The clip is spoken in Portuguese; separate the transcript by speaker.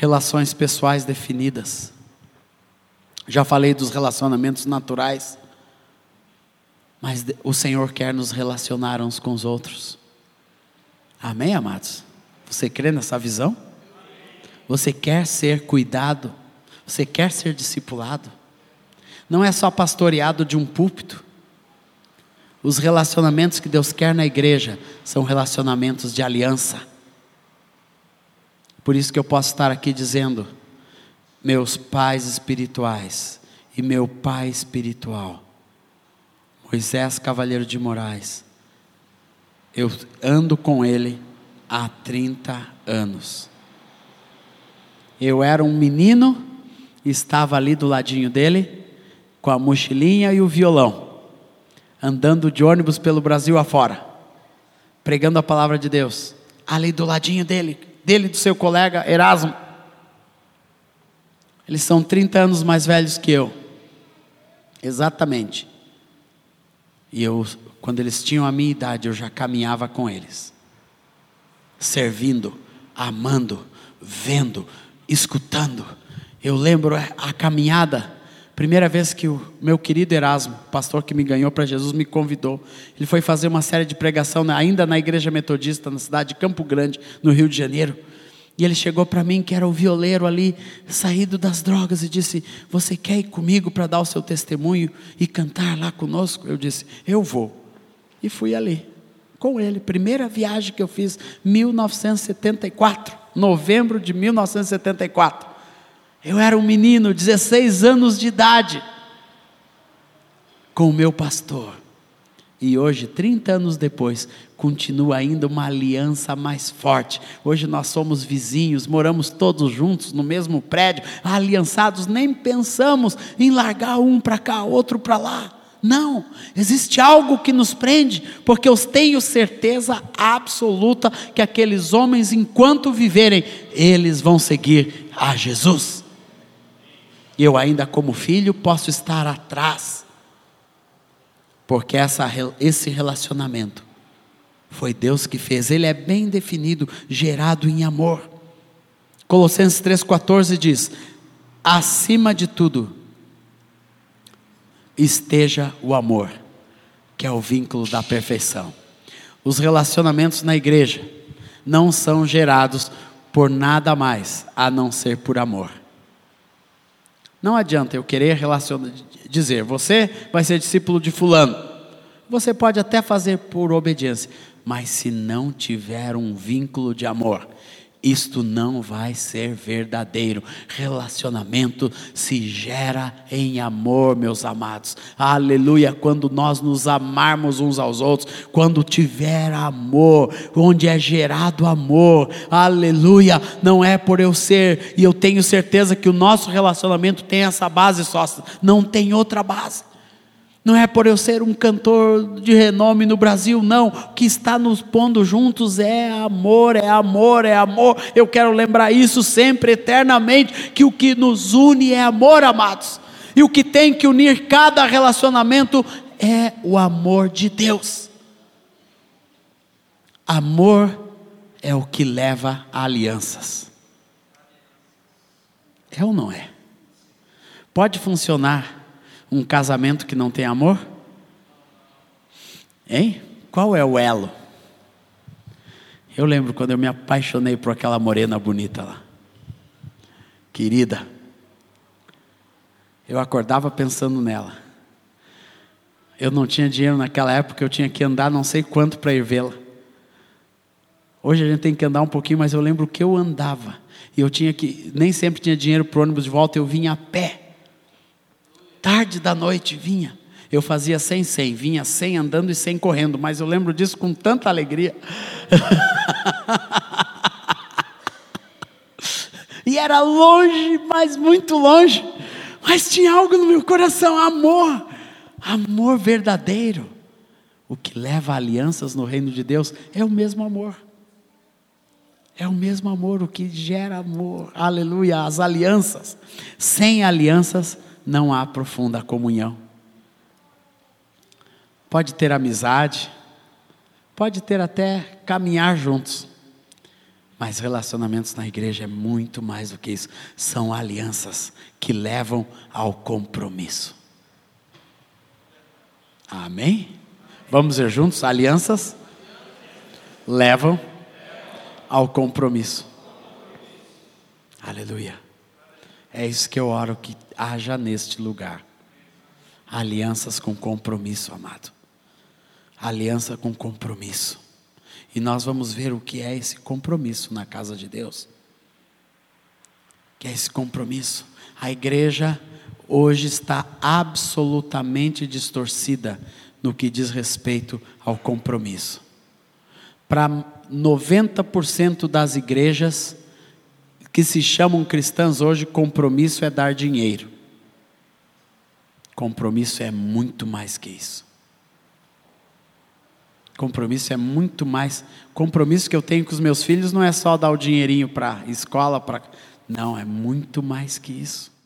Speaker 1: relações pessoais definidas. Já falei dos relacionamentos naturais, mas o Senhor quer nos relacionar uns com os outros. Amém, amados? Você crê nessa visão? Você quer ser cuidado? Você quer ser discipulado? Não é só pastoreado de um púlpito. Os relacionamentos que Deus quer na igreja são relacionamentos de aliança. Por isso que eu posso estar aqui dizendo: meus pais espirituais e meu pai espiritual, Moisés Cavalheiro de Moraes, eu ando com ele há 30 anos. Eu era um menino e estava ali do ladinho dele, com a mochilinha e o violão, andando de ônibus pelo Brasil afora, pregando a palavra de Deus, ali do ladinho dele e do seu colega Erasmo. Eles são 30 anos mais velhos que eu, exatamente. E eu, quando eles tinham a minha idade, eu já caminhava com eles, servindo, amando, vendo, escutando. Eu lembro a caminhada, primeira vez que o meu querido Erasmo, pastor que me ganhou para Jesus, me convidou. Ele foi fazer uma série de pregação ainda na igreja metodista, na cidade de Campo Grande, no Rio de Janeiro. E ele chegou para mim, que era o violeiro ali, saído das drogas, e disse: você quer ir comigo para dar o seu testemunho e cantar lá conosco? Eu disse: eu vou. E fui ali, com ele. Primeira viagem que eu fiz, 1974, novembro de 1974. Eu era um menino, 16 anos de idade, com o meu pastor. E hoje, 30 anos depois, continua ainda uma aliança mais forte. Hoje nós somos vizinhos, moramos todos juntos no mesmo prédio, aliançados, nem pensamos em largar um para cá, outro para lá. Não, existe algo que nos prende, porque eu tenho certeza absoluta que aqueles homens, enquanto viverem, eles vão seguir a Jesus. Eu ainda, como filho, posso estar atrás, porque esse relacionamento foi Deus que fez. Ele é bem definido, gerado em amor. Colossenses 3,14 diz: acima de tudo esteja o amor, que é o vínculo da perfeição. Os relacionamentos na igreja não são gerados por nada mais a não ser por amor. Não adianta eu querer dizer: você vai ser discípulo de fulano. Você pode até fazer por obediência, mas se não tiver um vínculo de amor, isto não vai ser verdadeiro. Relacionamento se gera em amor, meus amados. Aleluia. Quando nós nos amarmos uns aos outros, quando tiver amor, onde é gerado amor, aleluia. Não é por eu ser, e eu tenho certeza que o nosso relacionamento tem essa base só, não tem outra base. Não é por eu ser um cantor de renome no Brasil, não. O que está nos pondo juntos é amor, é amor, é amor. Eu quero lembrar isso sempre, eternamente, que o que nos une é amor, amados. E o que tem que unir cada relacionamento é o amor de Deus. Amor é o que leva a alianças. É ou não é? Pode funcionar um casamento que não tem amor? Hein? Qual é o elo? Eu lembro quando eu me apaixonei por aquela morena bonita lá, querida. Eu acordava pensando nela. Eu não tinha dinheiro naquela época, eu tinha que andar não sei quanto para ir vê-la. Hoje a gente tem que andar um pouquinho, mas eu lembro que eu andava. E eu tinha que, nem sempre tinha dinheiro para o ônibus de volta, eu vinha a pé. Tarde da noite vinha, eu fazia 100, vinha 100 andando e 100 correndo, mas eu lembro disso com tanta alegria. E era longe, mas muito longe, mas tinha algo no meu coração, amor, amor verdadeiro. O que leva a alianças no reino de Deus é o mesmo amor. É o mesmo amor, o que gera amor, aleluia, as alianças. Sem alianças não há profunda comunhão. Pode ter amizade, pode ter até caminhar juntos, Mas relacionamentos na igreja é muito mais do que isso. São alianças que levam ao compromisso. Amém? Vamos ver juntos? Alianças levam ao compromisso. Aleluia. É isso que eu oro que haja neste lugar. Alianças com compromisso, amado. Aliança com compromisso. E nós vamos ver o que é esse compromisso na casa de Deus. O que é esse compromisso? A igreja hoje está absolutamente distorcida no que diz respeito ao compromisso. Para 90% das igrejas que se chamam cristãs hoje, compromisso é dar dinheiro. Compromisso é muito mais que isso. Compromisso é muito mais. Compromisso que eu tenho com os meus filhos não é só dar o dinheirinho para a escola, não, é muito mais que isso.